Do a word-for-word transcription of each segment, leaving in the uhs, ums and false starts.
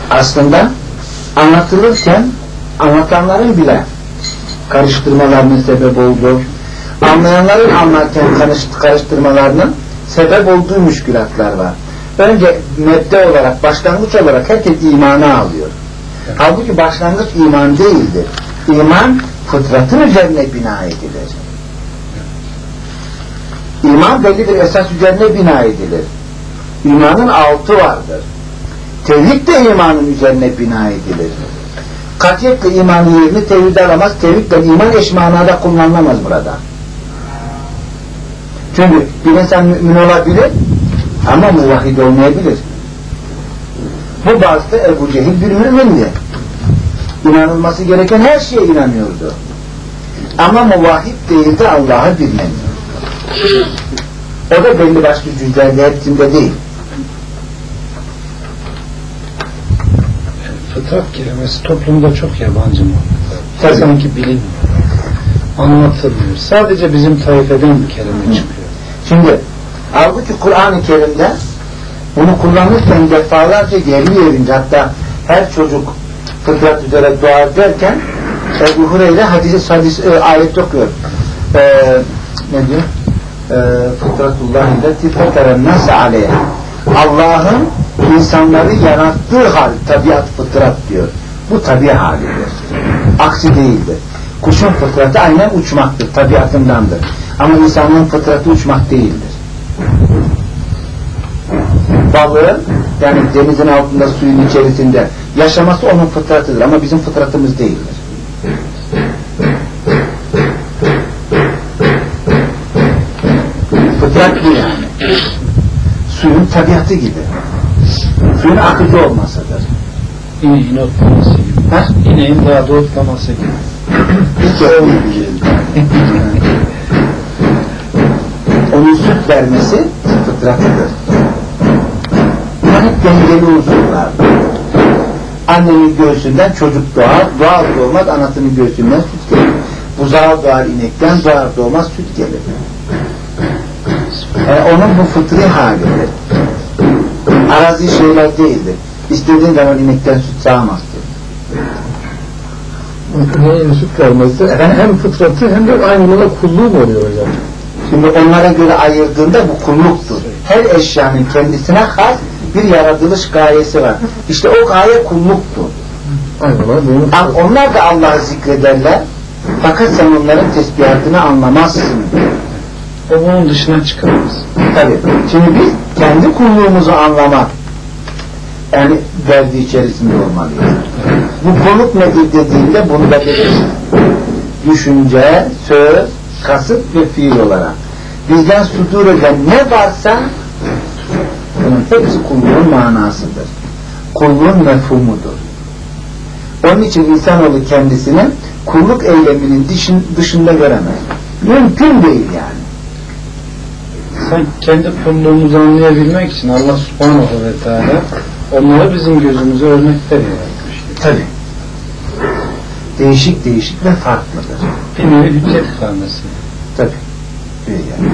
aslında anlatılırken anlatanların bile karıştırmalarının sebep olduğu, anlayanların anlarken karıştırmalarının sebep olduğu müşkülatlar var. Önce mebde olarak, başlangıç olarak herkes imana alıyor. Halbuki başlangıç iman değildir. İman fıtratın üzerine bina edilir. İman belli bir esas üzerine bina edilir. İmanın altı vardır. Tevhid de imanın üzerine bina edilir. Katiyetle imanın yerini tevhid alamaz. Tevhidle iman eş manada kullanılamaz burada. Çünkü bir insan mümin olabilir ama muvahhid olmayabilir. Bu bazda Ebu Cehil bir mümindi. İnanılması gereken her şeye inanıyordu. Ama muvahhid değildi, Allah'ı bilmemiyor. O da belli başlı cüzlerde, hepsinde değil. Fıtrat kelimesi toplumda çok yabancı mı? Sanki bilinmiyor. Anlatılmıyor. Sadece bizim taifeden bir kelime çıkıyor. Şimdi halbuki Kur'an-ı Kerim'de bunu kullanırken defalarca geri yerince, hatta her çocuk fıtrat üzere doğar derken Ebu Hureyre hadis, hadis e, ayet okuyor. E, ne diyor? E, Fıtratullahi illeti feteren nas aleyha. Allah'ın insanları yarattığı hal, tabiat fıtrat diyor. Bu tabi halidir. Aksi değildir. Kuşun fıtratı aynen uçmaktır, tabiatındandır. Ama insanın fıtratı uçmak değildir. Balığın, yani denizin altında, suyun içerisinde yaşaması onun fıtratıdır ama bizim fıtratımız değildir. Fıtrat bu yani. Suyun tabiatı gibi. Suyun akıcı olmasıdır. İneğin otlaması gibi. Ha? İneğin dağda otlaması gibi. Hiç olmuyor. Onun süt vermesi fıtratıdır. Hep dengeli unsurlardır. Annenin göğsünden çocuk doğar, doğar doğmaz anasının göğsünden süt gelir. Buzağı doğar inekten, doğar doğmaz süt gelir. Yani onun bu fıtri halidir. Arazi şeyler değildir. İstediğin zaman inekten süt sağamazsın. İneğin süt vermesi hem fıtratı hem de aynı zamanda kulluğu mu oluyor hocam? Şimdi onlara göre ayırdığında bu kulluktur. Her eşyanın kendisine has bir yaratılış gayesi var. İşte o gaye kulluktur. Ama onlar da Allah'ı zikrederler. Fakat sen onların tesbihatını anlamazsın. O bunun dışına çıkamaz. Tabii. Şimdi biz kendi kulluğumuzu anlamak, yani derdi içerisinde olmalıyız. Bu kulluk nedir dediğinde bunu da biliriz. Düşünce, söz, kasıt ve fiil olarak. Bizden sudur eden ne varsa bunun hepsi kulluğun manasıdır. Kulluğun mefhumudur. Onun için insanoğlu kendisini kulluk eyleminin dışında göremez. Mümkün değil yani. Sen kendi kulluğumuzu anlayabilmek için Allah subhanahu ve teala onları bizim gözümüze örnekler yaratmıştır. Tabii. Değişik değişik ve farklıdır. Bir nevi hüccet ifadesi. Tabii. Yani.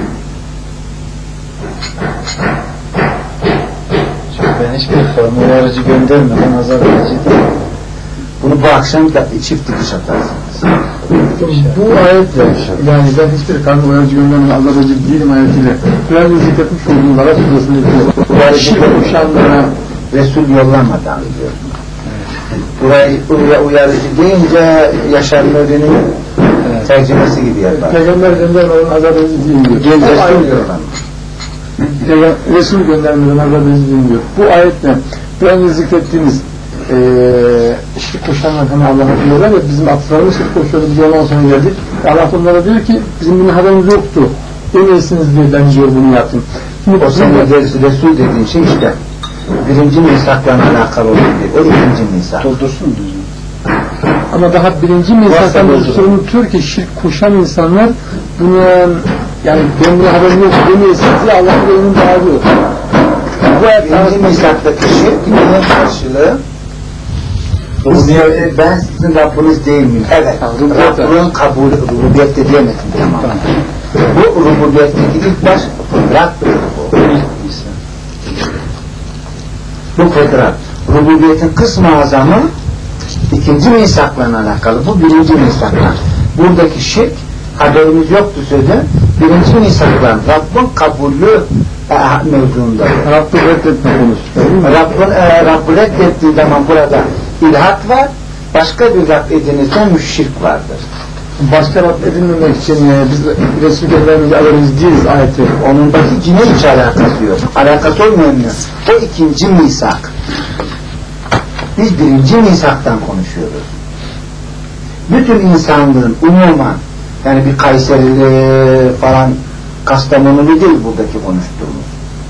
Çünkü ben hiçbir formu uyarıcı göndermeden azar verici değil. Bunu bu akşam da çift dikiş atarsınız. Bu ayetle, yani ben hiçbir kanun uyarıcı göndermeden azar verici değilim ayetiyle biraz da zikretmiş olduğum Arap suresinde şirk kuşanlara Resul yollamadan diyor. Burayı buraya uyarıcı deyince Yaşar Nuri'nin evet. tercümesi gibi yapar. Peygamber göndermeden azar verici değilim diyor. Gel Resul yollamadan. Resul göndermeden azar verici değilim diyor. Bu ayetle biraz da zikrettiğimiz Ee, şirk koşanlar hani Allah'a diyorlar ya bizim atlarımız şirk koşuyordu biz ondan sonra geldik. Allah onlara diyor ki bizim bunun haberimiz yoktu. En iyisiniz diye ben diyor bunu yaptım. Şimdi o zaman Resul dediğin şey işte birinci misakla alakalı olur diye. O ikinci misak. Doldursun diyor. Ama daha birinci misaktan unutuyor ki şirk koşan insanlar bunu yani ben bunun haberim yoktu demeyesiniz diye Allah'ın önünü bağırıyor. Birinci misaktaki şirk bunun karşılığı ben sizin Rabbiniz değil miyim? Evet. Rabbinin kabulü, rububiyette diyemedim tamam. Bu rububiyetteki ilk baş fıtrattır bu. Bu fıtrat. rububiyetin kısmı azamı ikinci misakla alakalı. Bu birinci misakla. Buradaki şirk haberimiz yoktu sözü. Birinci misakla Rabbin kabulü e, mevzuunda. Rabb'i reddetme konusu. Rabbin e, Rabb'i reddettiği zaman burada ilhat var. Başka bir Rab edinirse müşşirk vardır. Başka Rab edinmemek için e, biz Resul-i Ekrem'imizi alırız değiliz ayeti. Onundaki cine hiç alakası yok. Alakası olmayanlar. O ikinci misak. Biz birinci misaktan konuşuyoruz. Bütün insanlığın umuman, yani bir Kayserili falan, Kastamonulu değil buradaki konuştuğumuz.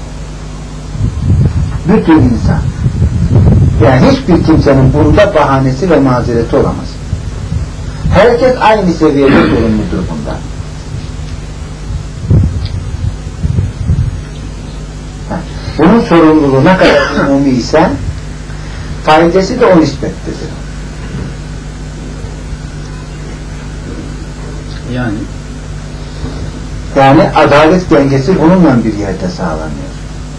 Bütün insan. Yani hiçbir kimsenin bunda bahanesi ve mazereti olamaz. Herkes aynı seviyede sorumludur bundan. Bunun sorumluluğu ne kadar umumi ise faydası da o nispettedir. Yani Yani adalet dengesi bununla bir yerde sağlanıyor.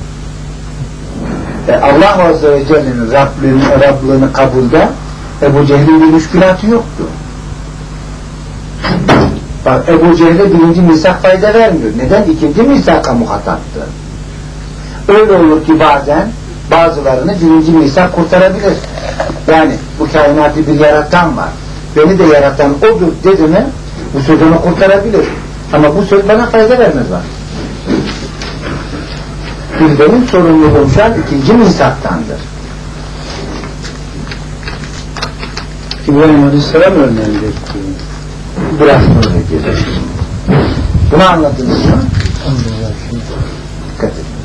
E Allah Azze ve Celle'nin Rablığını, Rablığını kabulde Ebu Cehil'in bir müşkülatı yoktu. Bak Ebu Cehil'e birinci misak fayda vermiyor. Neden? İkinci misaka muhataptı. Öyle olur ki bazen bazılarını birinci misak kurtarabilir. Yani bu kainatı bir yaratan var. Beni de yaratan odur dedi mi bu sözünü kurtarabilir. Ama bu söz bana fayda vermez var. Benim sorumluluğum şu an ikinci misaktandır. İbrahim Aleyhisselam örneğini getiriyor. Biraz sonra gelir. Bunu anladınız mı? Dikkat edin.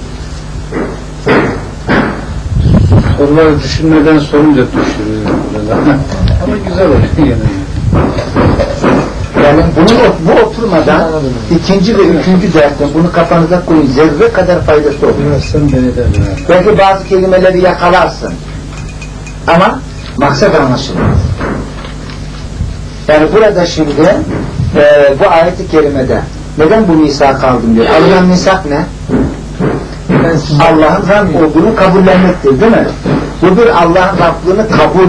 Soruları düşünmeden sorunca düşürüyor. Ama güzel oluyor yani. Yani bunu, bu oturmadan ikinci ve üçüncü dersten bunu kafanıza koyun. Zerre kadar faydası olur. Belki bazı kelimeleri yakalarsın. Ama maksat anlaşılmaz. Yani burada şimdi e, bu ayet-i kerimede neden bu misak aldım diyor. Allah'ın misak ne? Allah'ın Rab olduğunu kabullenmektir değil mi? Bu bir Allah'ın Rablığını kabul.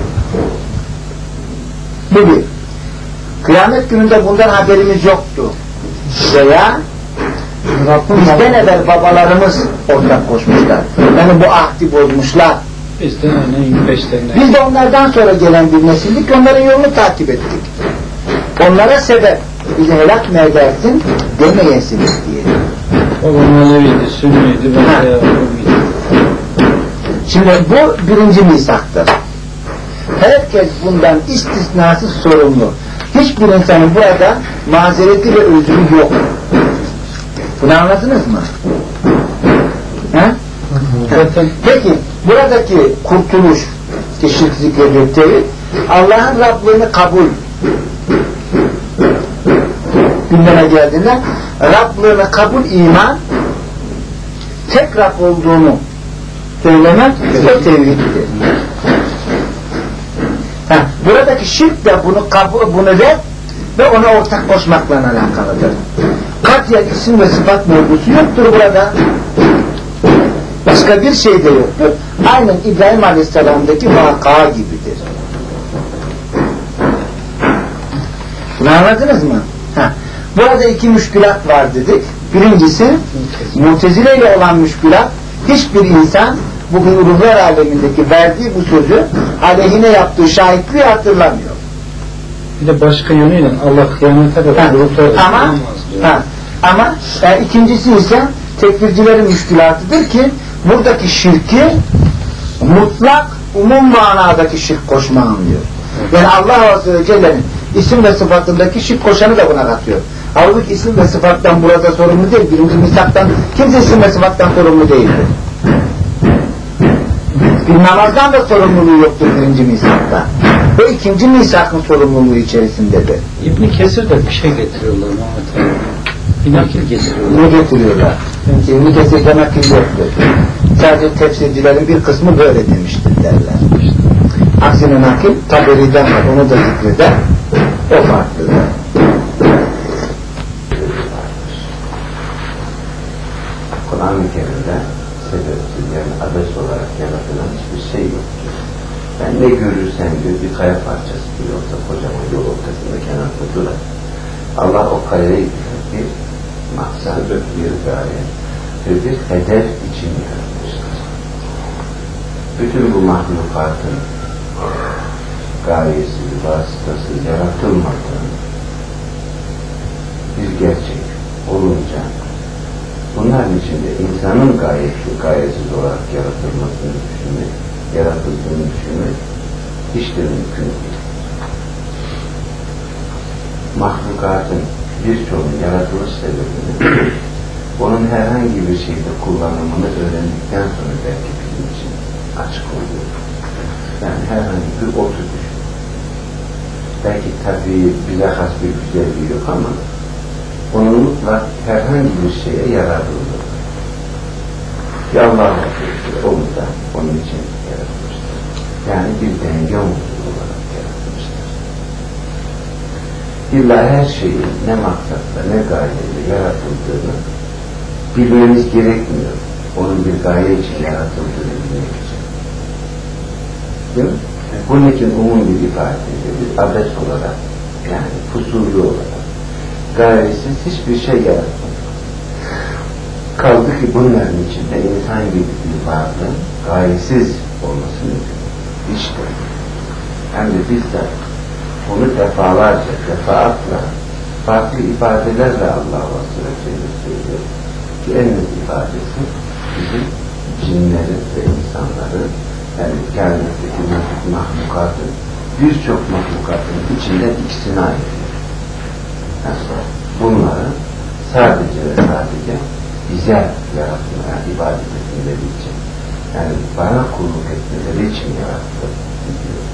Bu bir. Kıyamet gününde bundan haberimiz yoktu. Veya bizden evvel babalarımız ortak koşmuşlar. Yani bu ahdi bozmuşlar. Biz de aynen peşlerine. Biz de onlardan sonra gelen bir nesildik, onların yolunu takip ettik. Onlara sebep, bizi helak mı edersin demeyesiniz diye. Babam Aleviydi, Sünniydi, ben de Şimdi bu birinci misaktır. Herkes bundan istisnasız sorumlu. Hiçbir insanın burada mazereti ve özrü yok. Bunu anladınız mı? He? Peki buradaki kurtuluş ki şirk zikrediyor tevhid Allah'ın Rablığını kabul gündeme geldiğinde Rablığını kabul iman tek Rab olduğunu söylemek o tevhiddir. Ha, buradaki şirk de bunu kabul, bunu red ve ona ortak koşmakla alakalıdır. Katiyen isim ve sıfat mevzusu yoktur burada. Başka bir şey de yoktur. Aynen İbrahim Aleyhisselam'daki vaka gibidir. Bunu anladınız mı? Ha. Burada iki müşkülat var dedik. Birincisi Mu'tezile ile olan müşkülat. Hiçbir insan bugün ruhlar alemindeki verdiği bu sözü aleyhine yaptığı şahitliği hatırlamıyor. Bir de başka yönüyle Allah kıyamete kadar ama ha, ama e, ikincisi ise tekfircilerin müşkülatıdır ki buradaki şirki mutlak umum manadaki şirk koşma anlıyor. Yani Allah Azze ve Celle'nin isim ve sıfatındaki şirk koşanı da buna katıyor. Halbuki isim ve sıfattan burada sorumlu değil. Birinci misaktan kimse isim ve sıfattan sorumlu değildir. Bir namazdan da sorumluluğu yoktur birinci misakta. Ve ikinci misakın sorumluluğu içerisindedir. İbn-i Kesir de bir şey getiriyorlar Muhammed abi. Bir nakil getiriyorlar. Ne getiriyorlar? İbn-i Kesir'de nakil yoktur. Sadece tefsircilerin bir kısmı böyle demiştir derler. Aksine nakil Taberi'den var. Onu da zikreder. O farklıdır. Kur'an-ı Kerim'de sebepsiz yani abes olarak yaratılan hiçbir şey yok. Yani ne görürsen gör, bir kaya parçası bir orta, kocaman yol ortasında kenarda durar. Allah o kayayı bir maksat, bir gaye ve bir hedef için yaratmıştır. Bütün bu mahlukatın gayesi, vasıtası yaratılmadığı bir gerçek olunca bunların içinde insanın gayesi, gayesiz olarak yaratılmasını düşünmek, yaratıldığını düşünmek hiç de mümkün değil. Mahlukatın birçoğunun yaratılış sebebini onun herhangi bir şeyde kullanımını öğrendikten sonra belki bizim için açık oluyor. Yani herhangi bir otu düşün. Belki tabii bize has bir güzelliği yok ama onun mutlak herhangi bir şeye yararlı olur. Ya Allah'a o da onun için yaratmıştır. Yani bir denge unsuru olarak yaratmıştır. İlla her şeyin ne maksatla ne gayeyle yaratıldığını bilmemiz gerekmiyor. Onun bir gaye için yaratıldığını bilmek için. Değil mi? Bunun için umum bir ifade bir adet olarak yani fusuli olarak gayesiz hiçbir şey yaratmadık. Kaldı ki bunların içinde insan gibi bir varlığın gayesiz olması mümkün. Hiç de. Hem de biz de onu defalarca, defaatla farklı ifadelerle Allah vasıtasıyla söylüyor. Ki en net ifadesi bizim cinlerin ve insanların yani kainattaki mahlukatın birçok mahlukatın içinden ikisini ayırıyor. Yani bunları sadece ve sadece bize yaratmaya, ibadet etmeleri için yani bana kulluk etmeleri için yarattı diyor.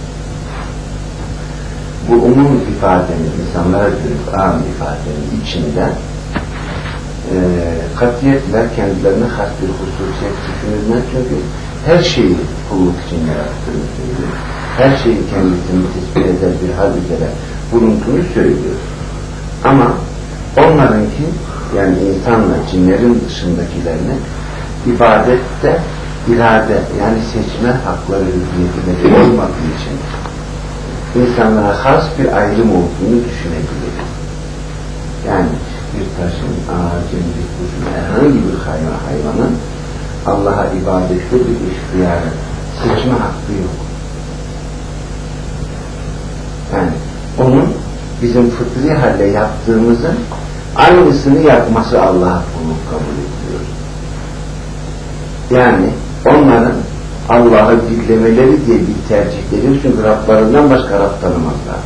Bu umum ifadenin insanlara dönük am ifadenin içinden e, katiyetle kendilerine has bir hususiyet düşünülmez çünkü her şeyi kulluk için yarattığını söylüyor. Her şeyi kendisini tespit eder bir hal üzere bulunduğunu söylüyor. Ama onlarınki yani insanla cinlerin dışındakilerine ibadette irade yani seçme hakları hürriyetleri olmadığı için insanlara has bir ayrım olduğunu düşünebilir. Yani bir taşın, ağacın, bir kuşun, herhangi bir hayvan, hayvanın Allah'a ibadette bir ihtiyarı, seçme hakkı yok. Yani onun bizim fıtri halde yaptığımızın aynısını yapması Allah'a kulluk kabul ediyor. Yani onların Allah'ı dinlemeleri diye bir tercihleri çünkü Rablarından başka Rab tanımazlar.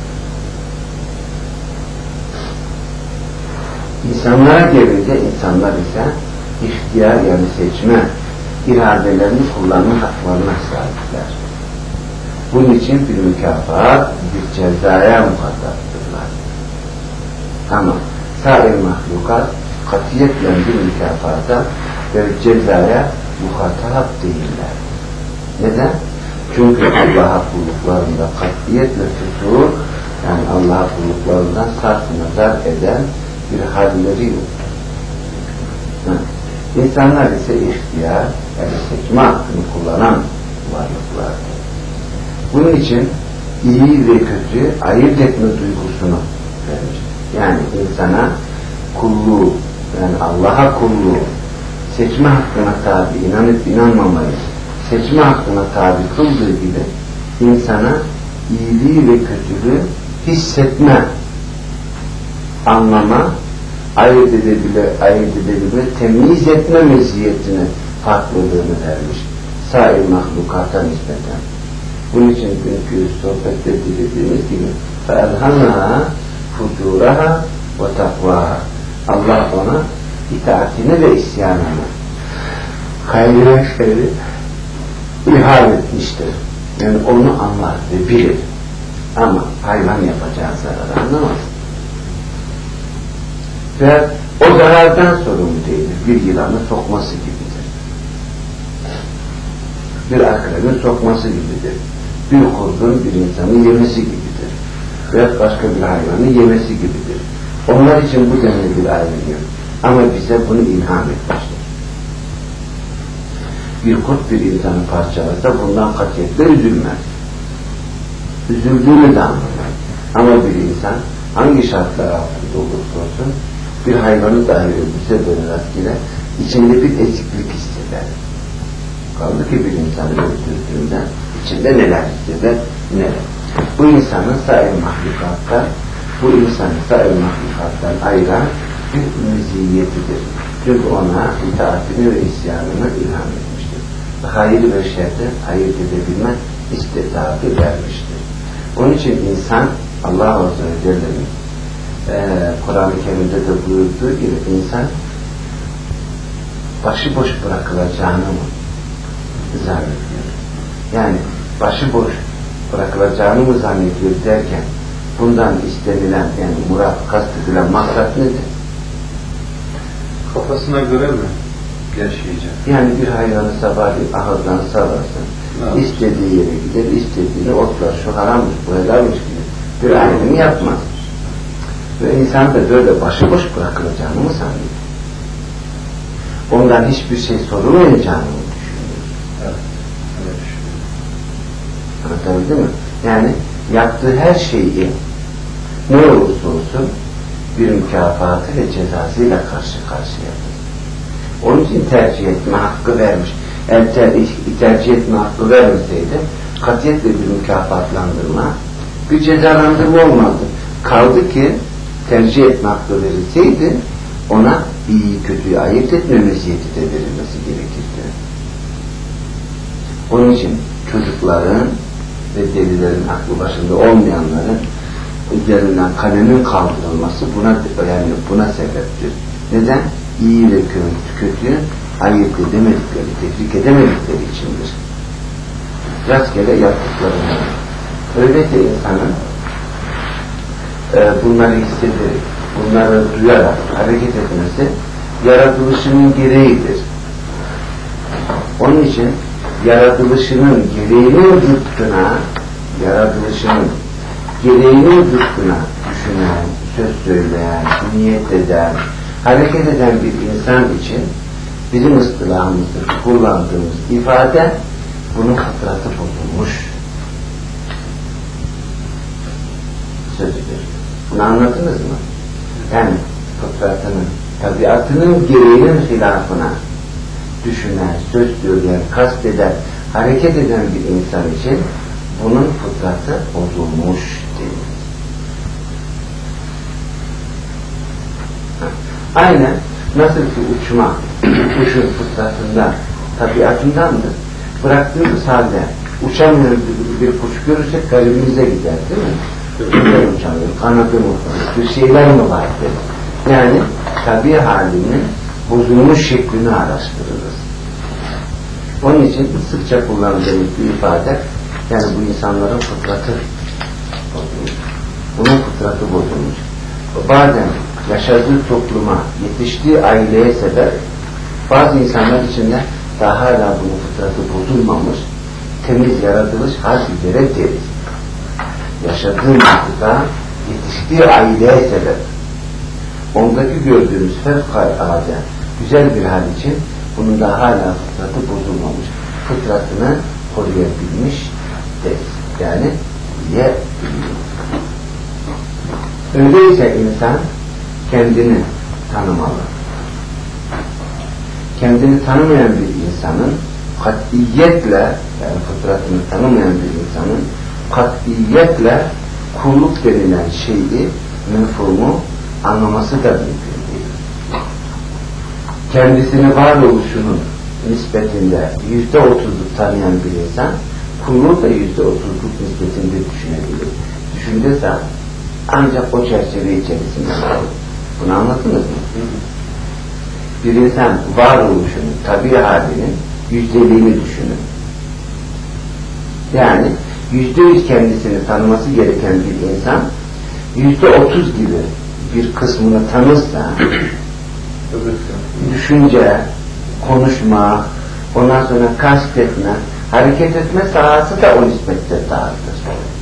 İnsanlara gelince insanlar ise ihtiyar yani seçme iradelerini kullanma haklarına sahipler. Bunun için bir mükafat, bir cezaya muhataptırlar. Ama sair mahlukat katiyetle bir mükafata ve cezaya muhatap değiller. Neden? Çünkü Allah'a kulluklarında katiyetle tutur, yani Allah'a kulluklarından sarf nazar eden bir halleri yok. İnsanlar ise ihtiyar, yani seçme hakkını kullanan varlıklardır. Bunun için iyi ve kötü ayırt etme duygusunu vermiştir. Yani insana kulluğu, yani Allah'a kulluğu, seçme hakkına tabi, inanıp inanmamayı, seçme hakkına tabi kıldığı gibi insana iyiliği ve kötülüğü hissetme, anlama, ayırt edebilir, ayırt edebilir, temyiz etme meziyetini, farklılığını vermiş. Sair mahlukata nispeten. Bunun için günkü sohbette dediğimiz gibi فَاَلْهَمَهَا فُجُورَهَا وَتَقْوَاهَا Allah ona itaatini ve isyanını hayırlı şerri ihal etmiştir. Yani onu anlar ve bilir. Ama hayvan yapacağı zararı anlamaz. Ve o zarardan sorumlu değildir. Bir yılanı sokması gibidir. Bir akrebin sokması gibidir. Bir kurdun bir insanı yemesi gibidir. Veya başka bir hayvanı yemesi gibidir. Onlar için bu denli bir ayrım yok. Ama bize bunu ilham etmiştir. Bir kurt bir insanı parçalarsa bundan katiyetle üzülmez. üzüldüğünü de anlar. Ama bir insan hangi şartlar altında olursa olsun bir hayvanı dahi öldürse böyle rastgele içinde bir eziklik hisseder. Kaldı ki bir insanı öldürdüğünde içinde neler hisseder, neler. Bu insanın sair mahlukattan, bu insanı sair mahlukattan ayıran bir meziyetidir. Çünkü ona itaatini ve isyanını ilham etmiştir. Hayır ve şerri ayırt edebilme istidatı vermiştir. Onun için insan Allah Azze ve Celle'nin e, Kur'an-ı Kerim'de de buyurduğu gibi insan başıboş bırakılacağını mı zannediyor? Yani başıboş bırakılacağını mı zannediyor derken bundan istenilen, yani murat, kastedilen maksat nedir? Kafasına göre mi yaşayacak? Yani bir hayvanı sabahleyin ahırdan sağlarsın, evet. istediği yere gider, istediğini otlar, şu harammış, bu helalmiş gibi bir ayrımı yapmaz. Ve insan da böyle başıboş bırakılacağını mı sanıyor? Ondan hiçbir şey sorulmayacağını mı düşünüyor? Evet, öyle düşünüyor. Anlatabildim mi? Yani yaptığı her şeyi ne olursa olsun bir mükafatı ve cezasıyla karşı karşıyadır. Onun için tercih etme hakkı vermiş. Eğer ter tercih etme hakkı vermeseydi katiyetle bir mükafatlandırma, bir cezalandırma olmazdı. Kaldı ki tercih etme hakkı verilseydi ona iyi kötüyü ayırt etme meziyeti de verilmesi gerekirdi. Onun için çocukların ve delilerin aklı başında olmayanların üzerinden kalemin kaldırılması buna, yani buna sebeptir. Neden? İyi ve kötüyü ayırt edemedikleri, tefrik edemedikleri içindir. Rastgele yaptıklarını. Öyleyse insanın e, bunları hissederek, bunları duyarak hareket etmesi yaratılışının gereğidir. Onun için yaratılışının gereğinin zıttına, yaratılışının gereğinin zıttına düşünen, söz söyleyen, niyet eden, hareket eden bir insan için bizim ıstılahımızda kullandığımız ifade bunun fıtratı bozulmuş sözüdür. Bunu anladınız mı? Yani fıtratının, tabiatının gereğinin hilafına düşünen, söz söyleyen, kasteden, hareket eden bir insan için bunun fıtratı bozulmuş denir. Aynen nasıl ki uçma, kuşun fıtratından, tabiatındandır. Bıraktığımız halde uçamıyor bir kuş görürsek garibimize gider, değil mi? Güzel uçamıyor, kanadı mı, bir şeyler mi vardır? Yani tabi halinin bozulmuş şeklini araştırırız. Onun için sıkça kullandığımız bir ifade, yani bu insanların fıtratı bozulmuş. Bunun fıtratı bozulmuş. Bazen yaşadığı topluma, yetiştiği aileye sebep, bazı insanlar içinde daha hala bunun fıtratı bozulmamış, temiz yaratılış hal üzere deriz. Yaşadığı mantıkta, yetiştiği aileye sebep, ondaki gördüğümüz fevkalade güzel bir hal için bunun da hala fıtratı bozulmamış, fıtratını koruyabilmiş deriz. Yani ye öyleyse insan kendini tanımalı. Kendini tanımayan bir insanın katiyetle, yani fıtratını tanımayan bir insanın katiyetle kulluk denilen şeyi, mefhumu anlaması da mümkün değil. Kendisini varoluşunun nispetinde yüzde otuzluk tanıyan bir insan kulluğu da yüzde otuzluk nispetinde düşünebilir. Düşündüyse ancak o çerçeve içerisinde var. Bunu anladınız mı? Bir insan varoluşunun, tabi halinin yüzdeliğini düşünün. Yani yüzde yüz kendisini tanıması gereken bir insan yüzde otuz gibi bir kısmını tanırsa düşünce, konuşma, ondan sonra kastetme, hareket etme sahası da o nispette dağıtır.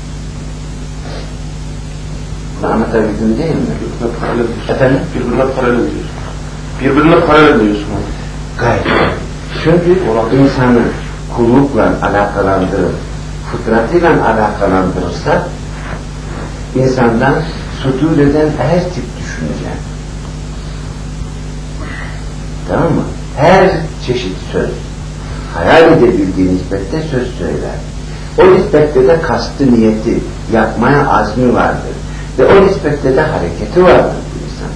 Bunu anlatabildim değil mi? Birbirine paralel diyorsun. Efendim? Birbirine paralel diyorsun. Birbirine paralel diyorsun. Gayet. Çünkü insanın kullukla alakalandırıp fıtratıyla alakalandırırsa insandan sudur eden her tip düşünce, tamam mı? Her çeşit söz, hayal edebildiği nispette söz söyler. O nispette de kastı, niyeti, yapmaya azmi vardır. Ve o nispette de hareketi vardır bu insan.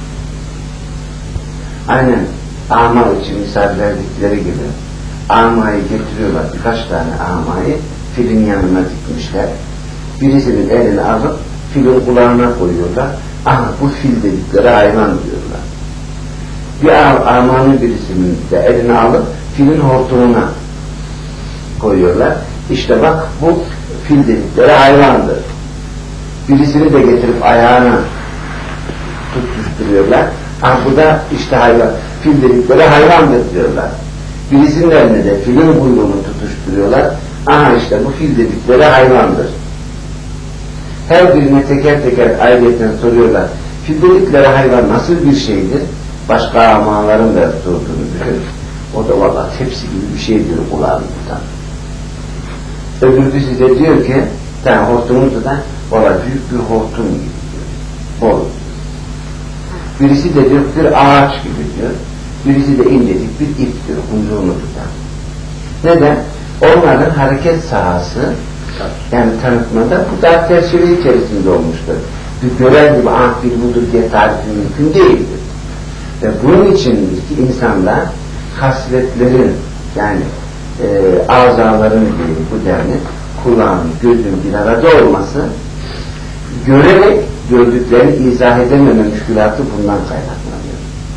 Aynen ama için misal verdikleri gibi amayı getiriyorlar, birkaç tane amayı filin yanına dikmişler. Birisinin elini alıp filin kulağına koyuyorlar. Aha bu fil dedikleri hayvan diyorlar. Bir amanın birisinin de elini alıp filin hortumuna koyuyorlar. İşte bak bu fil dedikleri hayvandır. Birisini de getirip ayağına tutuşturuyorlar. Ha bu da işte hayvan, fil dedikleri hayvandır diyorlar. Birisinin eline de filin kuyruğunu tutuşturuyorlar. Aha işte bu fil dedikleri hayvandır. Her birine teker teker ayrıyeten soruyorlar. Fil dedikleri hayvan nasıl bir şeydir? Başka amaların da sorduğunu düşün. O da valla tepsi gibi bir şeydir kulağımızdan. Öbürü size diyor ki, yani hortumumuz da valla büyük bir hortum gibi diyor. Bol. Birisi de diyor bir ağaç gibi diyor. Birisi de incecik bir ip diyor, kuyruğunu tutan. Neden? Onların hareket sahası, yani tanıtmada bu da çerçeve içerisinde olmuştur. Bir görev gibi ah bir budur diye tarifi mümkün değildir. Ve bunun için ki insanlar hasletlerin, yani e, azaların diyeyim bu denli, kulağın, gözün bir arada olması, görerek gördüklerini izah edememe müşkülatı bundan kaynaklanıyor.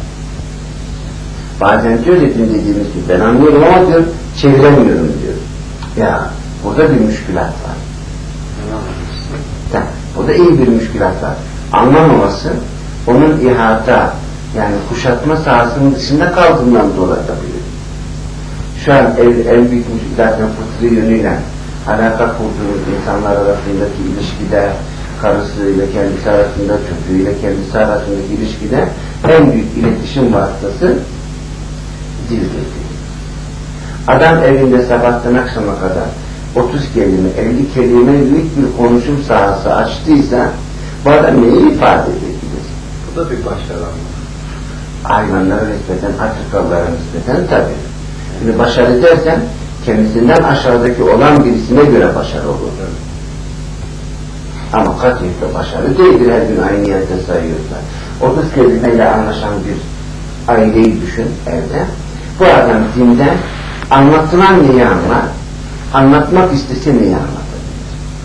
Bazen diyor dediğim dediğimiz gibi ben anlıyorum ama diyor çeviremiyorum diyor. Ya burada bir müşkülat var. Tamam, burada iyi bir müşkülat var. Anlamaması onun ihata, yani kuşatma sahasının dışında kaldığından dolayı tabii. Şu an en, en büyük müşkülatın fıtri yönüyle alaka kurduğumuz insanlar arasındaki ilişkide, karısıyla kendisi arasında, çocuğuyla kendisi arasındaki ilişkide en büyük iletişim vasıtası dildir. Adam evinde sabahtan akşama kadar otuz kelime, elli kelimelik bir konuşum sahası açtıysa bu adam neyi ifade edebilir? Bu da bir başarı. Hayvanlara nispeten, Afrikalılara nispeten tabii. Şimdi başarı dersen kendisinden aşağıdaki olan birisine göre başarı olur. Ama katiyetle başarı değildir, her gün aynı yerde sayıyorsa. otuz kelimeyle anlaşan bir aileyi düşün evde. Bu adam dinden anlatılan neyi anlar, anlatmak istese neyi anlatabilir?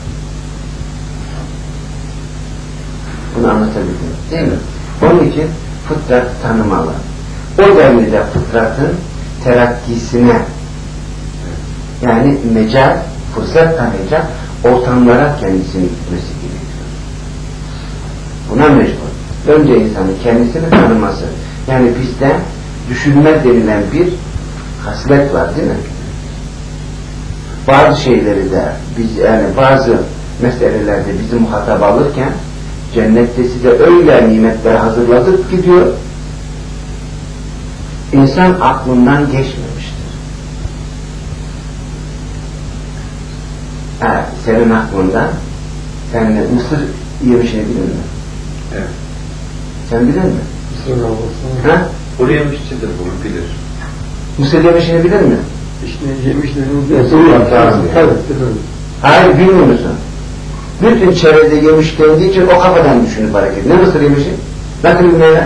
Bunu anlatabildim, değil mi? Onun için fıtrat tanımalı. O denli de fıtratın terakkisine, yani mecal, fırsat tanıyacak ortamlara kendisini gitmesi gerekiyor. Buna mecbur. Önce insanın kendisini tanıması. Yani bizde düşünme denilen bir haslet var değil mi? Bazı şeyleri de biz, yani bazı meselelerde bizi muhatap alırken cennette size öyle nimetler hazırladık ki diyor, insan aklından geçmemiştir. Ha, senin aklında sen mısır yemişini bilir mi? Evet. Sen bilir mi? Mısır olsun. Ha? Kuru yemişçidir bunu bilir. Mısır yemişini bilir mi? İşte yemişlerini Biliyorum, tamam. Evet, evet. Hayır, bilmiyor musun? Bütün çevrede yemiş dendiği için o kafadan düşünüp hareket. Ne mısır yemişi? Nasıl bir meyve?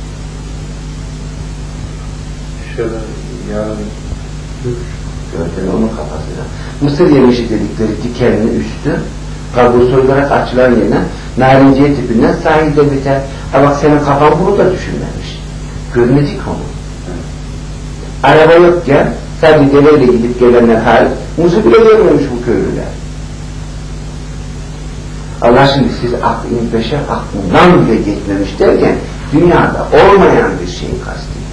Şöyle yani Gördün onun kafasıyla. Mısır yemişi dedikleri dikenli üstü kabuğu olarak açılan yerine narinciye tipinden sahilde biter. Ha bak senin kafan bunu da düşünmemiş. Görmedik onu. Araba yokken sadece deveyle gidip gelenler hariç muzu bile görmemiş bu köylüler. Allah şimdi siz aklın beşer aklından bile geçmemiş derken dünyada olmayan bir şeyi kastediyor.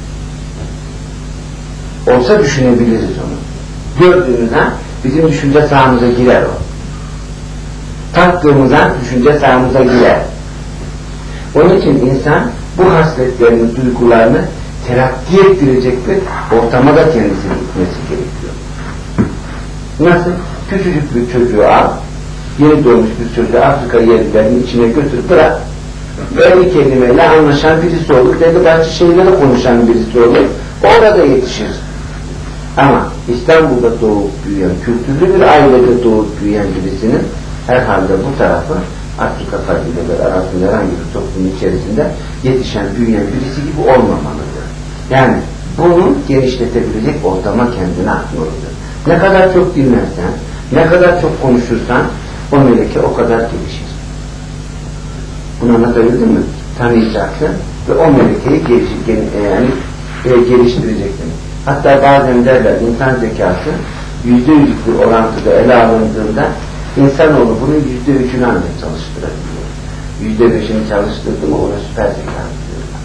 Olsa düşünebiliriz onu. Gördüğümüzde bizim düşünce sahamıza girer o. Taktığımızda düşünce sahamıza girer. Onun için insan bu hasletlerini, duygularını terakki ettirecek bir ortama da kendisini gitmesi gerekiyor. Nasıl? Küçücük bir çocuğu al, yeni doğmuş bir çocuğu Afrika yerlerinin içine götür bırak. Belli kelimeyle anlaşan birisi olur, belli başka şeyleri konuşan birisi olur, orada yetişir. Ama İstanbul'da doğup büyüyen, kültürlü bir ailede doğup büyüyen birisinin herhalde bu tarafı Afrika kabileleri arasında herhangi bir toplumun içerisinde yetişen, büyüyen birisi gibi olmamalıdır. Yani bunu genişletebilecek ortama kendine atmalıdır. Ne kadar çok dinlersen, ne kadar çok konuşursan o meleke o kadar gelişir. Bunu anlatabildim mi? Tanıyacaksın ve o melekeyi geliş, gel, yani, e, geliştireceksin. Hatta bazen derler insan zekası yüzde yüzlük bir orantıda ele alındığında insanoğlu bunun yüzde üçünü ancak çalıştırabiliyor. Yüzde beşini çalıştırdı mı ona süper zeka diyorlar.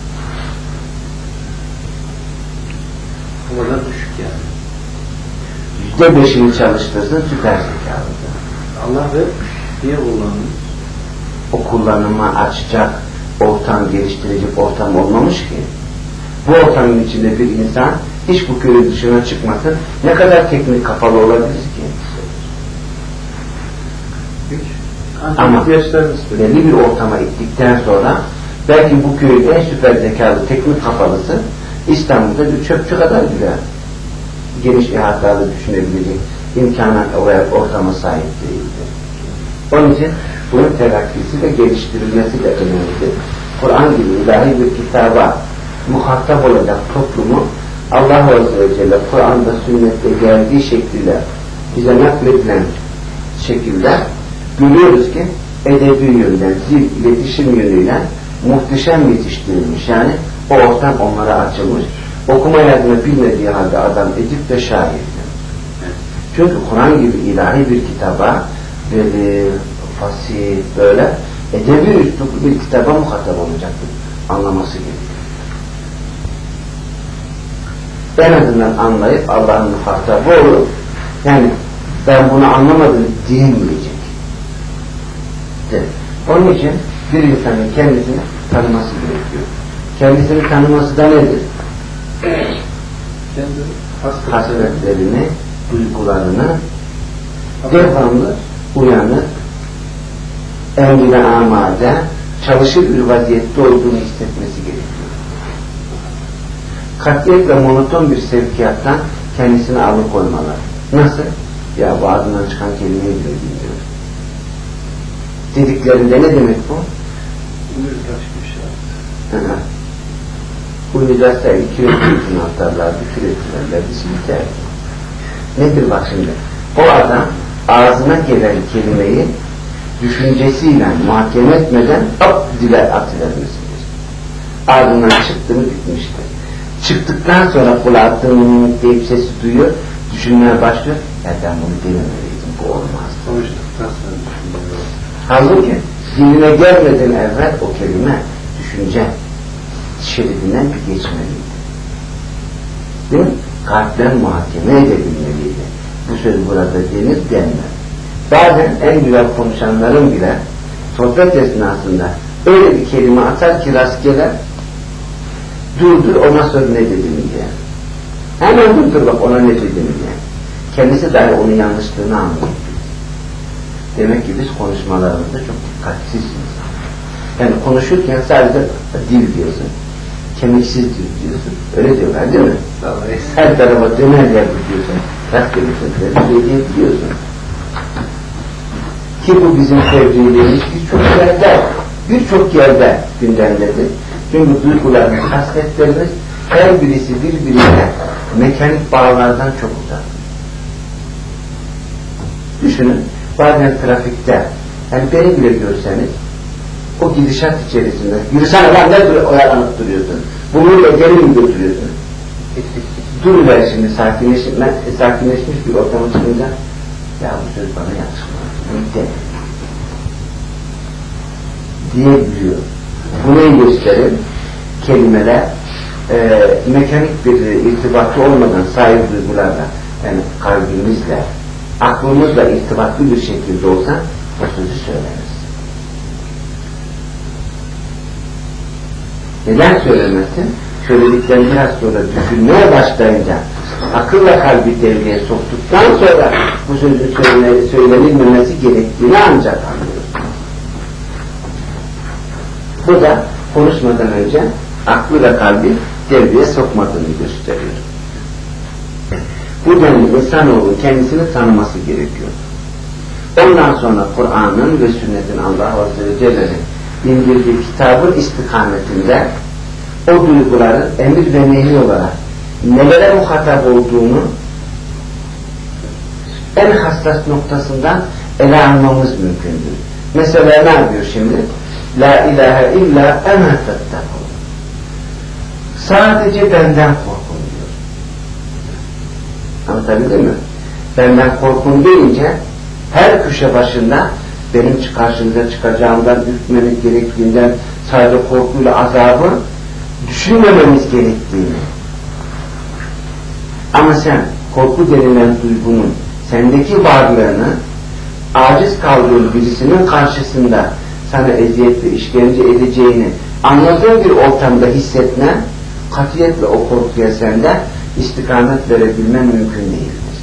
O kadar düşük yani. Yüzde beşini çalıştırsın süper zekalıdır. Allah vermiş. Niye kullanmış? O kullanıma açacak ortam, geliştirecek ortam olmamış ki. Bu ortamın içinde bir insan hiç bu köyün dışına çıkmasın, ne kadar teknik kafalı olabilir ki? Hiç. Ama belli bir ortama ittikten sonra belki bu köyün en süper zekalı teknik kafalısı İstanbul'da bir çöpçü kadar bile geniş ihatalı düşünebilecek imkana ortama sahip değildir. Onun için bunun terakkisi ve geliştirilmesi de önemlidir. Kur'an gibi ilahi bir kitaba muhatap olacak toplumu Allah Azze ve Celle Kur'an'da, sünnette geldiği şekliyle bize nakledilen şekilde görüyoruz ki edebi yönden, zil, iletişim yönüyle muhteşem yetiştirilmiş. Yani o ortam onlara açılmış. Okuma yazma bilmediği halde adam edip ve şairdir. Çünkü Kur'an gibi ilahi bir kitaba böyle fasih, böyle edebi üsluplu bir kitaba muhatap olacaktır. Anlaması gerekiyor. En azından anlayıp Allah'ın muhatabı olur. Yani ben bunu anlamadım diyemeyecek. De. Onun için bir insanın kendisini tanıması gerekiyor. Kendisini tanıması da nedir? Kendi Hasretlerini, duygularını devamlı uyanık, emrine amade, çalışır bir vaziyette olduğunu hissetmesi gerekiyor. Katliyetle monoton bir sevkiyattan kendisini alıkoymalar. Nasıl? Ya bu ağzından çıkan kelimeyi bile bilmiyor. Dediklerinde ne demek bu? uyurlaşmış ya. Uyuyacaksa iki ötürüsünü atarlar, bir küretlerler, bir silter. Nedir bak şimdi? O adam ağzına gelen kelimeyi düşüncesiyle muhakeme etmeden hop dile atıvermesidir. Ağzından çıktı mı bitmiştir. Çıktıktan sonra kulağı tınının deyip sesi duyuyor, düşünmeye başlıyor. Ya ben bunu dememeliydim, bu olmaz. Konuştuktan sonra düşünüyor. Halbuki diline gelmeden evvel o kelime, düşünce şeridinden bir geçmeliydi. Değil mi? Kalpten muhakeme edebilmeliydi. Bu söz burada denir denmez. Bazen en güzel konuşanların bile sohbet esnasında öyle bir kelime atar ki rastgele durdur ona sonra ne dediğini diye. Hemen durdur bak ona ne dediğini diye. Kendisi dahi onun yanlışlığını anlıyor. Demek ki biz konuşmalarımızda çok dikkatsizsiniz. Yani konuşurken sadece dil diyorsun. Kemiksiz dil diyorsun. Öyle diyorlar değil mi? Vallahi Her tarafa döner yer diyorsun. Rastgele sözleri söyleyebiliyorsun. Ki bu bizim sevdiğimiz birçok yerde, birçok yerde gündemdedir. Çünkü duygularımız, hasretlerimiz her birisi birbirine mekanik bağlardan çok uzak. Düşünün, bazen trafikte, yani beni bile görseniz, o gidişat içerisinde, yürüsene lan ne duruyor, oyalanıp duruyorsun, bununla geri mi götürüyorsun? Duruver şimdi sakinleşmiş, sakinleşmiş bir ortama çıkınca, ya bu söz bana yakışmaz, de diyebiliyor. Bunu gösterir, kelimeler e, mekanik bir irtibatı olmadan sahip duygularla, yani kalbimizle, aklımızla irtibatlı bir şekilde olsa o sözü söylemez. Neden söylemezsin? Söyledikten biraz sonra düşünmeye başlayınca akılla kalbi devreye soktuktan sonra bu sözün söylenilmemesi gerektiğini ancak anlıyoruz. Bu da konuşmadan önce aklı ve kalbi devreye sokmadığını gösteriyor. Bu denli insanoğlu kendisini tanıması gerekiyor. Ondan sonra Kur'an'ın ve sünnetin Allah Azze ve Celle'nin indirdiği kitabın istikametinde o duyguların emir ve nehi olarak nelere muhatap olduğunu en hassas noktasından ele almamız mümkündür. Mesela ne yapıyor şimdi? La ilahe illa ene tettekûn. Sadece benden korkun diyor. Anlatabildim mi? Benden korkun deyince her köşe başında benim karşınıza çıkacağımdan, ürkmemiz gerektiğinden, sadece korkuyla azabı düşünmememiz gerektiğini. Ama sen korku denilen duygunun sendeki varlığını aciz kaldığın birisinin karşısında sana eziyet ve işkence edeceğini anladığın bir ortamda hissetme, katiyetle o korkuya sende istikamet verebilmen mümkün değildir.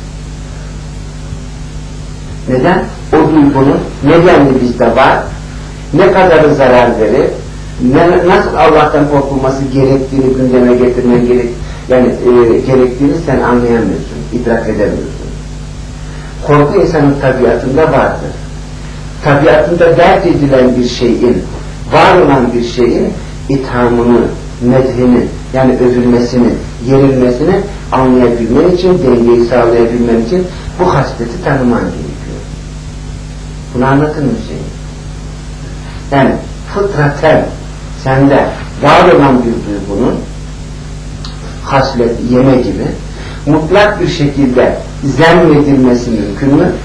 Neden? O duygunun nedenli bizde var, ne kadarı zarar verir, ne, nasıl Allah'tan korkulması gerektiğini gündeme getirmen gerek, yani e, gerektiğini sen anlayamıyorsun, idrak edemiyorsun. Korku insanın tabiatında vardır. Tabiatında dert edilen bir şeyin, var olan bir şeyin ithamını, medhini, yani övülmesini, yerilmesini anlayabilmen için, dengeyi sağlayabilmen için bu hasleti tanıman gerekiyor. Bunu anlatın mı Hüseyin? Yani fıtraten sende var olan bir duygunun haslet, yeme gibi mutlak bir şekilde zemmedilmesi mümkün mü?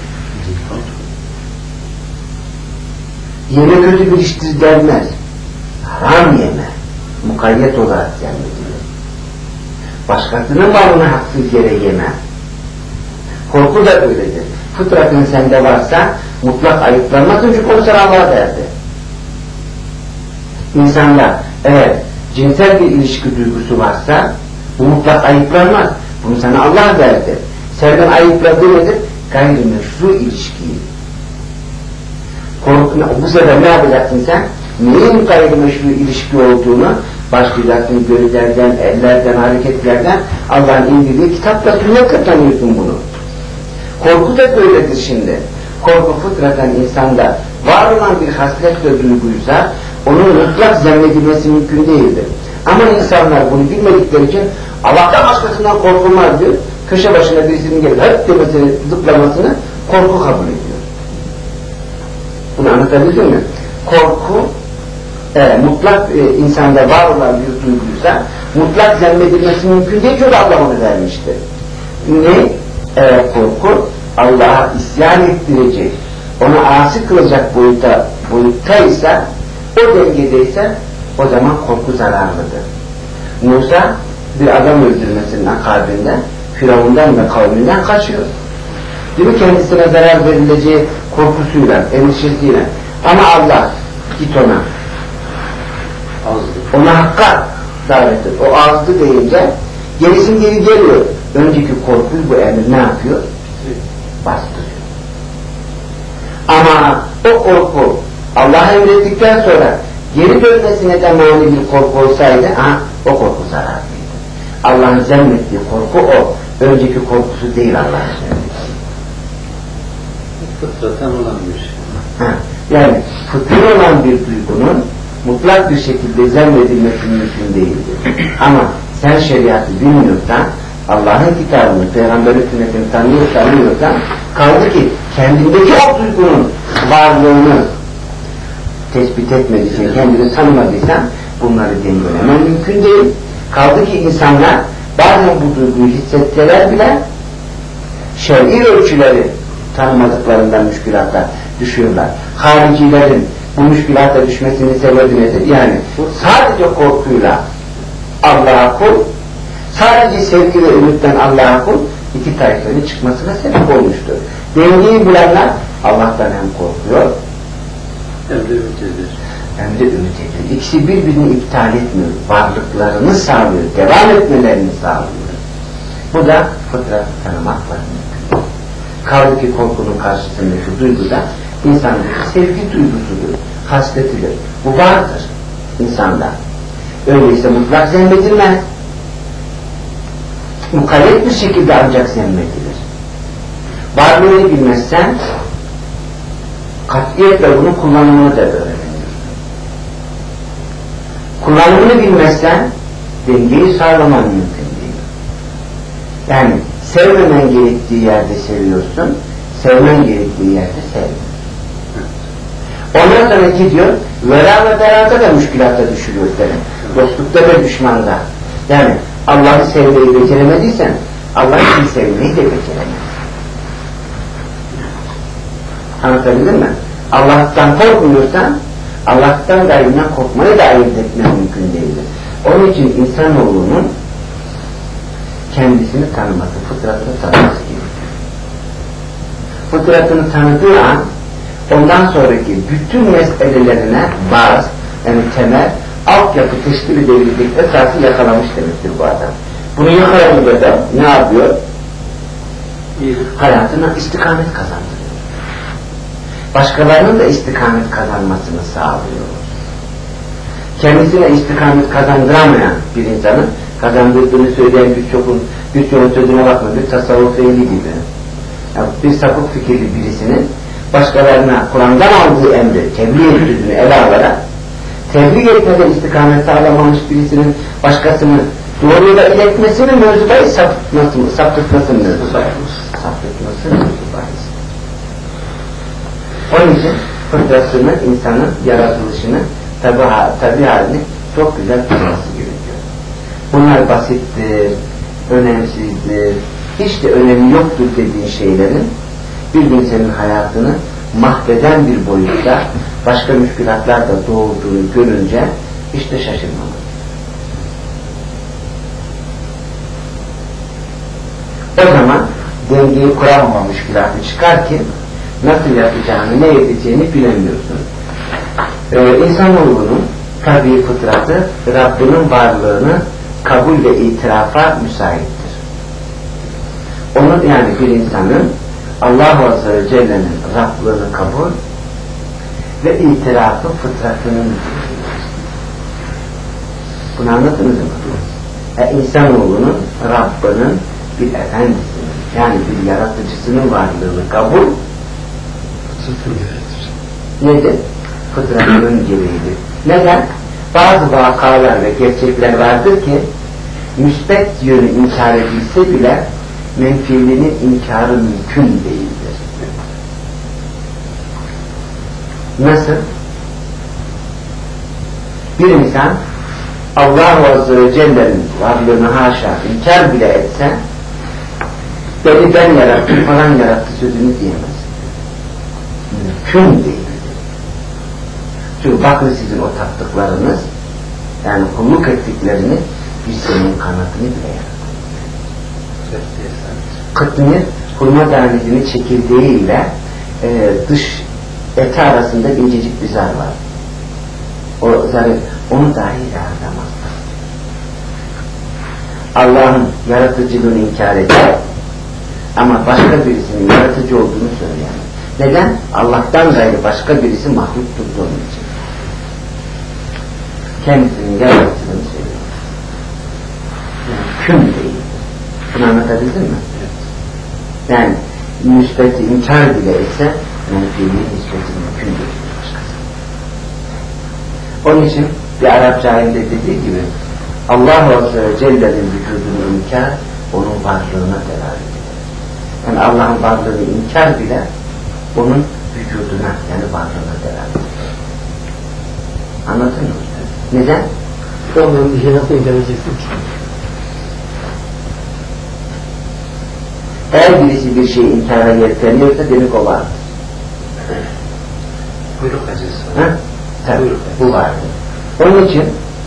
Yeme kötü bir iştir denmez. Haram yeme. Mukayyet olarak zemmedilir. Başkasının malını haksız yere yeme. Korku da öyledir. Fıtratın sende varsa mutlak ayıplanmaz çünkü onu sana Allah verdi. İnsanda eğer cinsel bir ilişki duygusu varsa bu mutlak ayıplanmaz. Bunu sana Allah verdi. Senden ayıpladığı nedir? Gayrimeşru ilişkiyi. Korkuna, bu sefer ne yapacaksın sen? Neyin gayrimeşru ilişki olduğunu başlayacaksın gözlerden, ellerden, hareketlerden Allah'ın indirdiği kitapla sünnetle tanıyorsun bunu. Korku da böyledir şimdi. Korku fıtraten insanda var olan bir haslet ve duyguysa onun mutlak zannedilmesi mümkün değildir. Ama insanlar bunu bilmedikleri için Allah'tan başkasından korkulmaz diyor. Köşe başına birisinin gelip hep demesini, zıplamasını korku kabul ediyor. Bunu anlatabildim mi? Korku e, mutlak e, insanda var olan bir duyguysa mutlak zannedilmesi mümkün değil çünkü Allah onu vermiştir. Ne? E, korku Allah'a isyan ettirecek, ona asi kılacak boyutta, boyuttaysa, o dengedeyse o zaman korku zararlıdır. Musa bir adam öldürmesinin akabinde Firavundan ve kavminden kaçıyor. Değil mi? Kendisine zarar verileceği korkusuyla, endişesiyle. Ama Allah git ona. Azdı. Ona hakka davet et. O azdı deyince gerisin geri geliyor. Önceki korkuyu bu emir ne yapıyor? Bastırıyor. Ama o korku Allah'a emrettikten sonra geri dönmesine de mani bir korku olsaydı ha, o korku zararlıydı. Allah'ın zemmettiği korku o. Önceki korkusu değil Allah'ın zemmettiği. Fıtraten olan bir şey. Ha, yani fıtri olan bir duygunun mutlak bir şekilde zemmedilmesi mümkün değildir. Ama sen şeriatı bilmiyorsan, Allah'ın kitabını, Peygamber'in sünnetini tanıyorsan, tanıyorsan, kaldı ki kendindeki o duygunun varlığını tespit etmediysen, kendini tanımadıysan bunları dengelemen mümkün değil. Kaldı ki insanlar bazen bu duyguyu hissetseler bile şer'i ölçüleri tanımadıklarından müşkülata düşüyorlar. Haricilerin bu müşkülata düşmesinin sebebi nedir? Yani sadece korkuyla Allah'a kul, sadece sevgi ve ümitten Allah'a kul iki tayfanın çıkmasına sebep olmuştur. Dengeyi bulanlar Allah'tan hem korkuyor hem de ümit ediyor. Hem de ümit ediyor. İkisi birbirini iptal etmiyor. Varlıklarını sağlıyor. Devam etmelerini sağlıyor. Bu da fıtratı tanımakla mümkün. Kaldı ki korkunun karşısındaki duygu da insanın sevgi duygusudur, hasletidir. Bu vardır insanda. Öyleyse mutlak zemmedilmez. Mukayyet bir şekilde ancak zemmedilir. Varlığını bilmezsen katiyetle bunun kullanımını da öğrenir. Kullanımını bilmezsen dengeyi sağlaman mümkün değil. Yani sevmemen gerektiği yerde seviyorsun, sevmen gerektiği yerde sevmiyorsun. Ondan sonra gidiyor, vera ve berada da müşkülata düşürüyor seni. Dostlukta ve düşmanda. Yani Allah'ı sevmeyi beceremediysen, Allah'ı sevmeyi de beceremezsin. Anlatabildim mi? Allah'tan korkmuyorsan, Allah'tan gayrından korkmayı da ayırt etmen mümkün değildir. Onun için insanoğlunun kendisini tanıması, fıtratını tanıması gerekiyor. Fıtratını tanıdığı an, ondan sonraki bütün meselelerine baz, yani temel, altyapı teşkil edebilecek esası yakalamış demektir bu adam. Bunu yakalayınca da ne yapıyor? Hayatına istikamet kazandırıyor. Başkalarının da istikamet kazanmasını sağlıyor. Kendisine istikamet kazandıramayan bir insanın kazandırdığını söyleyen birçokun birçoğun sözüne bakma, bir tasavvuf ehli gibi. Yani bir sapık fikirli birisinin başkalarına Kur'an'dan aldığı emri tebliğ ettiğini ele alarak tebliğ etmeden istikamet sağlamamış birisinin başkasını doğruyla iletmesinin mevzubayı sapıtması, sapıtması mevzubayı. Sapıtması mevzubayı. Onun için fıtratını, insanın yaratılışını, tabi, tabi halini çok güzel tutması gerekiyor. Bunlar basittir, önemsizdir, hiç de önemi yoktur dediğin şeylerin bir gün senin hayatını mahveden bir boyutta başka müşkülatlar da doğduğunu görünce hiç de şaşırmamalı. O zaman dengeyi kuramama müşkülatı çıkar ki nasıl yapacağını, ne edeceğini bilemiyorsun. Ee, insanoğlunun tabii fıtratı Rabbinin varlığını kabul ve itirafa müsaittir. Onun yani bir insanın Allah Azze ve Celle'nin Rablığını kabul ve itirafı fıtratının bunu anladınız mı? E, insanoğlunun Rabbinin bir efendisinin yani bir yaratıcısının varlığını kabul nedir? Fıtratının gereğidir. Neden? Bazı vakalar ve gerçekler vardır ki müsbet yönü inkar edilse bile menfilinin inkarı mümkün değildir. Nasıl? Bir insan Allah Azze ve Celle'nin varlığını haşa inkar bile etse beni ben yarattım falan yarattı sözünü diyemez. Mümkün değildir. Çünkü bakın sizin o taptıklarınız yani kulluk ettiklerini bir senin kanatını bile yarattı. Kıtmir, hurma tanecinin çekirdeğiyle e, dış eti arasında incecik bir zar var. O zarı, onu dahi yaratamazlar. Allah'ın yaratıcılığını inkar eder ama başka birisinin yaratıcı olduğunu söyleyemez. Neden? Allah'tan gayrı başka birisi mahluk tuttuğu için. Kendisinin yaratıcılığını söylüyor. Mümkün değil. Bunu anlatabildim mi? Yani müsbeti inkar bile etse menfiliği nispeti mümkün değil. Onun için bir Arapça ayinde dediği gibi Allah Azze ve Celle'nin vücudunu inkar onun varlığına delalet eder. Yani Allah'ın varlığını inkar bile onun vücuduna yani varlığına delalet eder. Anladın mı? Neden? Onların bir şey nasıl inkar edeceksin ki? Eğer birisi bir şeyi inkara yelteniyorsa demek o vardır. Buyruk acısı. Ha? Tabii, bu vardır. Onun için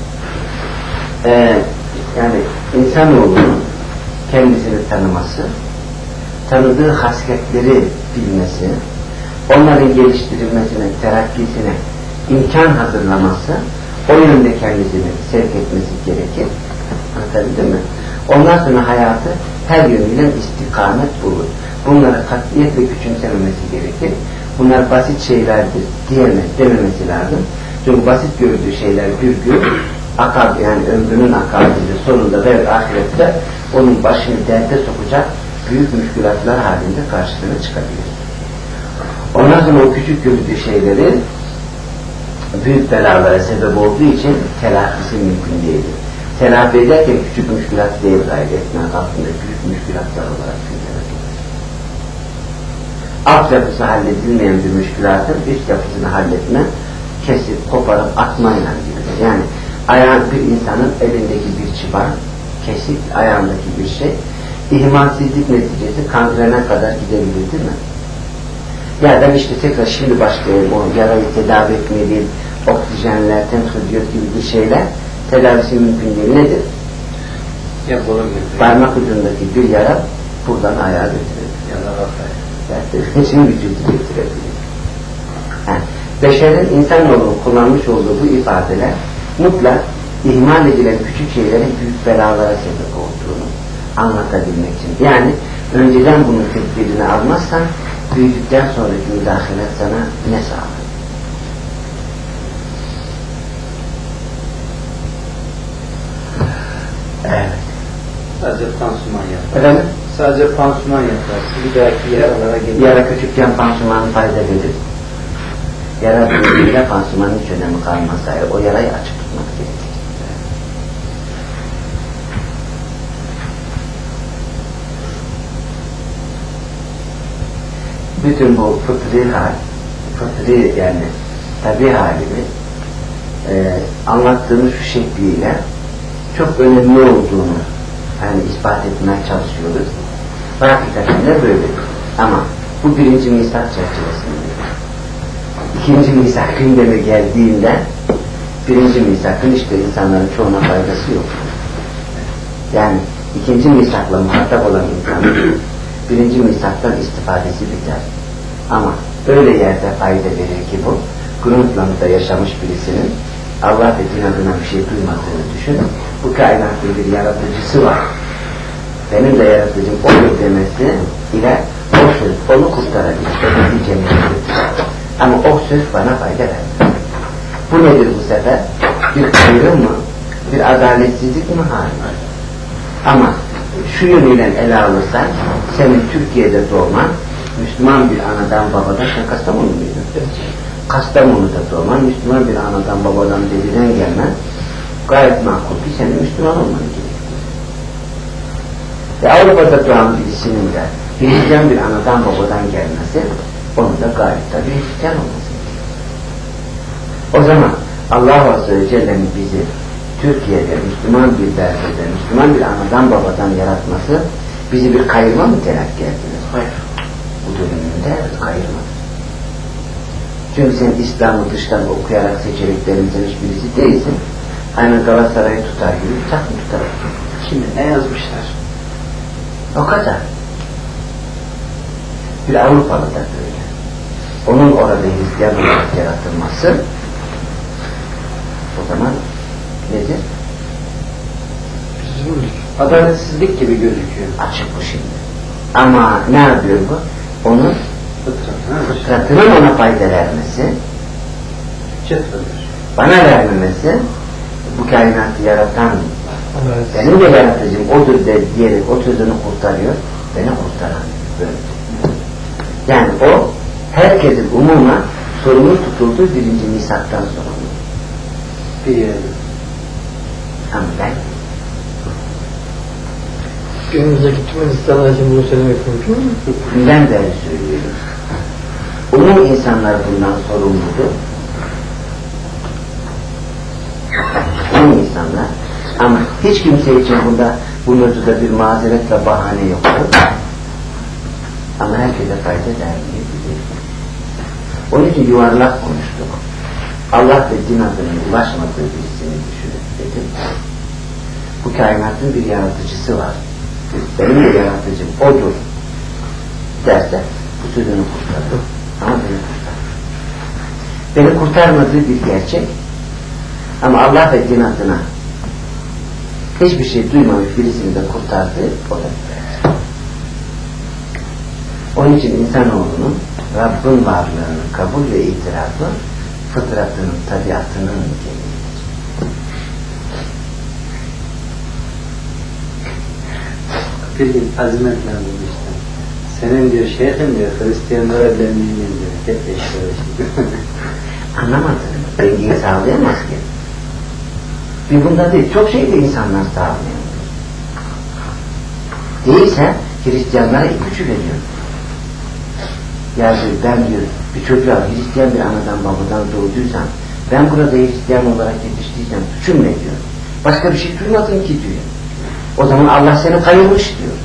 e, yani insanoğlunun kendisini tanıması, tanıdığı hasletleri bilmesi, onların geliştirilmesine, terakkisine imkan hazırlaması, o yönde kendisini sevk etmesi gerekir. Anlatabildim mi? Ondan sonra hayatı her yönüyle istikamet bulur. Bunlara katiyetle küçümsememesi gerekir. Bunlar basit şeylerdir diyemez, dememesi lazım. Çünkü basit gördüğü şeyler bir gün akab, yani ömrünün akabinde sonunda ve ahirette onun başını derde sokacak büyük müşkülatlar halinde karşısına çıkabilir. Ondan sonra o küçük gördüğü şeyleri büyük belalara sebep olduğu için telafisi mümkün değildir. Telafi ederken küçük müşkülat değil gayret etmek altında büyük müşkülatlar olarak gündeme gelir. Alt yapısı halledilmeyen bir müşkülatın üst yapısını halletme, kesip, koparıp, atmayla gibidir. Yani ayağın bir insanın elindeki bir çıban, kesip ayağındaki bir şey, ihmalsizlik neticesi kangrene kadar gidebilir değil mi? Ya ben işte tekrar şimdi başlayayım, o yarayı tedavi etmeliyim, oksijenler, tentriyot gibi bir şeyler, tedavisi mümkün değil. Nedir? Yapalım. Parmak ucundaki bir yara buradan ayağa götürebilir. Ya da bakayım. Şimdi vücudu getirebilir. Yani beşerin insanoğlunun kullanmış olduğu bu ifadeler mutlak ihmal edilen küçük şeylerin büyük belalara sebep olduğunu anlatabilmek için. Yani önceden bunun tedbirini almazsan büyüdükten sonraki müdahale sana ne sağlar? Evet. Sadece pansuman yapar. Efendim? Sadece pansuman yapar. Bir dahaki yaralara gelir. Yara küçükken pansumanın fayda verir. Yara büyüdüğünde pansumanın hiç önemi kalmaz. O yarayı açık tutmak gerekir. Bütün bu fıtri hal, fıtri yani tabi halini e, anlattığımız şu şekliyle çok önemli olduğunu yani ispat etmeye çalışıyoruz. Hakikaten de böyle. Ama bu birinci misak çerçevesinde. İkinci misak gündeme geldiğinde birinci misakın işte insanların çoğuna faydası yok. Yani ikinci misakla muhatap olan insanın birinci misaktan istifadesi biter. Ama öyle yerde fayda verir ki bu, Grönland'da yaşamış birisinin Allah ve din adına bir şey duymadığını düşün. Bu kainatın bir yaratıcısı var. Benim de yaratıcım odur demesi ile o söz onu kurtarabilir. Öteki cennete. Ama o söz bana fayda vermez. Bu nedir bu sefer? Bir ayrım mı? Bir adaletsizlik mi? Hayır. Ama şu yönüyle ele alırsan senin Türkiye'de doğman Müslüman bir anadan babadan, sen Kastamonu muydun? Kastamonu'da doğman Müslüman bir anadan babadan deliden gelmen gayet makul ki senin Müslüman olman gerekir. Ve Avrupa'da doğan birisinin de Hristiyan bir anadan babadan gelmesi onun da gayet tabi Hristiyan olması gerekir. O zaman Allah Azze ve Celle'nin bizi Türkiye'de Müslüman bir beldede, Müslüman bir anadan babadan yaratması bizi bir kayırma mı telakki ettiniz? Hayır. Bu döneminde kayırmadı. Çünkü sen İslam'ı dıştan okuyarak seçeneklerimizden hiçbirisi değilsin. Aynen Galatasaray'ı tutar gibi bir tak mı tutar? Şimdi ne yazmışlar? O kadar. Bir Avrupalı da böyle. Onun orada Hristiyan olarak yaratılması o zaman nedir? Adaletsizlik gibi gözüküyor. Açık bu şimdi. Ama ne yapıyor bu? Onun fıtratının ona fayda vermesi, bana vermemesi, bu kainatı yaratan benim de yaratıcım odur de diyerek o sözünü kurtarıyor, beni kurtaran böyle. Yani o herkesin umuma sorumlu tutulduğu birinci misaktan sorumlu. Bir yerde. Ama ben Günümüzdeki tüm insanlar için bunu söylemek mümkün mü? günden beri söylüyorum. Umum insanlar bundan sorumludur. Umum insanlar. Ama hiç kimse için bunda bu mevzuda bir mazeret ve bahane yoktur. Ama herkese fayda vermeyebilir. Onun için yuvarlak konuştuk. Allah ve din adının ulaşmadığı birisini düşünün dedi. Bu kainatın bir yaratıcısı var. Benim de yaratıcım odur derse bu sözünü kurtarır. Ama beni kurtarır. Beni kurtarmadığı bir gerçek. Ama Allah ve din adına hiçbir şey duymamış birisini de kurtardı, o da bir gerçek. Onun için insanoğlunun Rabbin varlığını kabul ve itirafı fıtratının, tabiatının niteliğidir. Bir gün azimetle işte. Senin diyor şeyhin diyor, Hristiyanlara deneyim diyor. Hep eşler. Anlamadın. Dengeyi sağlayamaz ki. Bir bunda değil, çok şey de insanlar sağlayamıyor. Değilse Hristiyanlara ipucu veriyor. Yani ben diyor, bir çocuğa Hristiyan bir anadan babadan doğduysam, ben burada Hristiyan olarak yetiştiysem suçum ne diyor. Başka bir şey duymadın ki diyor. O zaman Allah seni kayırmış diyor.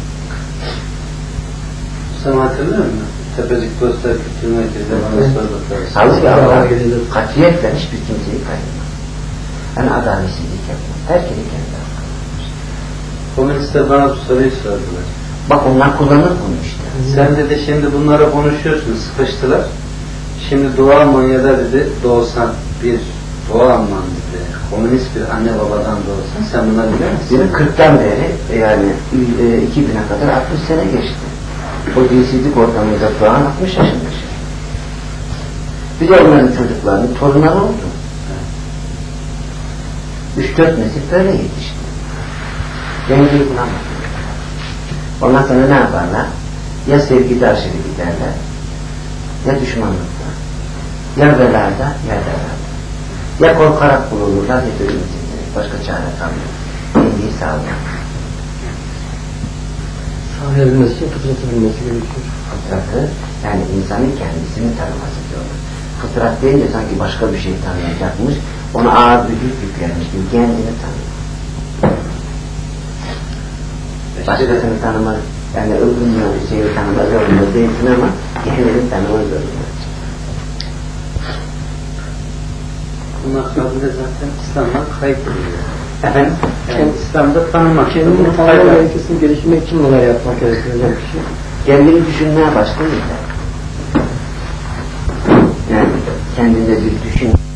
Sen hatırlıyor musun? Tepecik Dostlar Kültür Merkezi'nde bana sordukları. Halbuki Allah katiyetle hiçbir kimseyi kayırmaz. Yani adaletsizlik yapmaz. Herkesi kendi hakkında. Komünistler bana bu soruyu sordular. Bak onlar kullanır bunu işte. Sen dedi şimdi bunlara konuşuyorsun, sıkıştılar. Şimdi Doğu Almanya'da dedi doğsan bir Doğu Alman dedi, komünist bir anne babadan doğsan sen bunları bilir misin? kırktan beri yani iki bine kadar altmış sene geçti. O dinsizlik ortamında doğan altmış yaşında. Bir de onların çocuklarının torunları oldu. Üç dört nesil böyle yetişti. Dengeyi bulamadı. Ondan sonra ne yaparlar? Ya sevgide aşırı giderler, ya düşmanlıkta, ya velada, ya derada. Ya korkarak bulunurlar, ya da ümitsizler. Başka çare kalmıyor. Dengeyi sağlıyor. Sağlayabilmesi için fıtratı bilmesi gerekiyor. Fıtratı, yani insanın kendisini tanıması diyorlar. Fıtrat deyince sanki başka bir şey tanıyacakmış, ona ağır bir yük yüklenmiş gibi kendini tanıyor. Başkasını tanımak, yani öbürünü şeyi tanımak zorunda değilsin ama kendini tanımak zorunda. Bunlar kabul de zaten İslam'dan kaybediyor. Efendim? Yani İslam'da tanımak. Kendini tanıma gerekirsin, gelişmek için neler yapmak gerekiyor hocam kişi? Kendini düşünmeye başlayınca, yani kendinde bir düşün.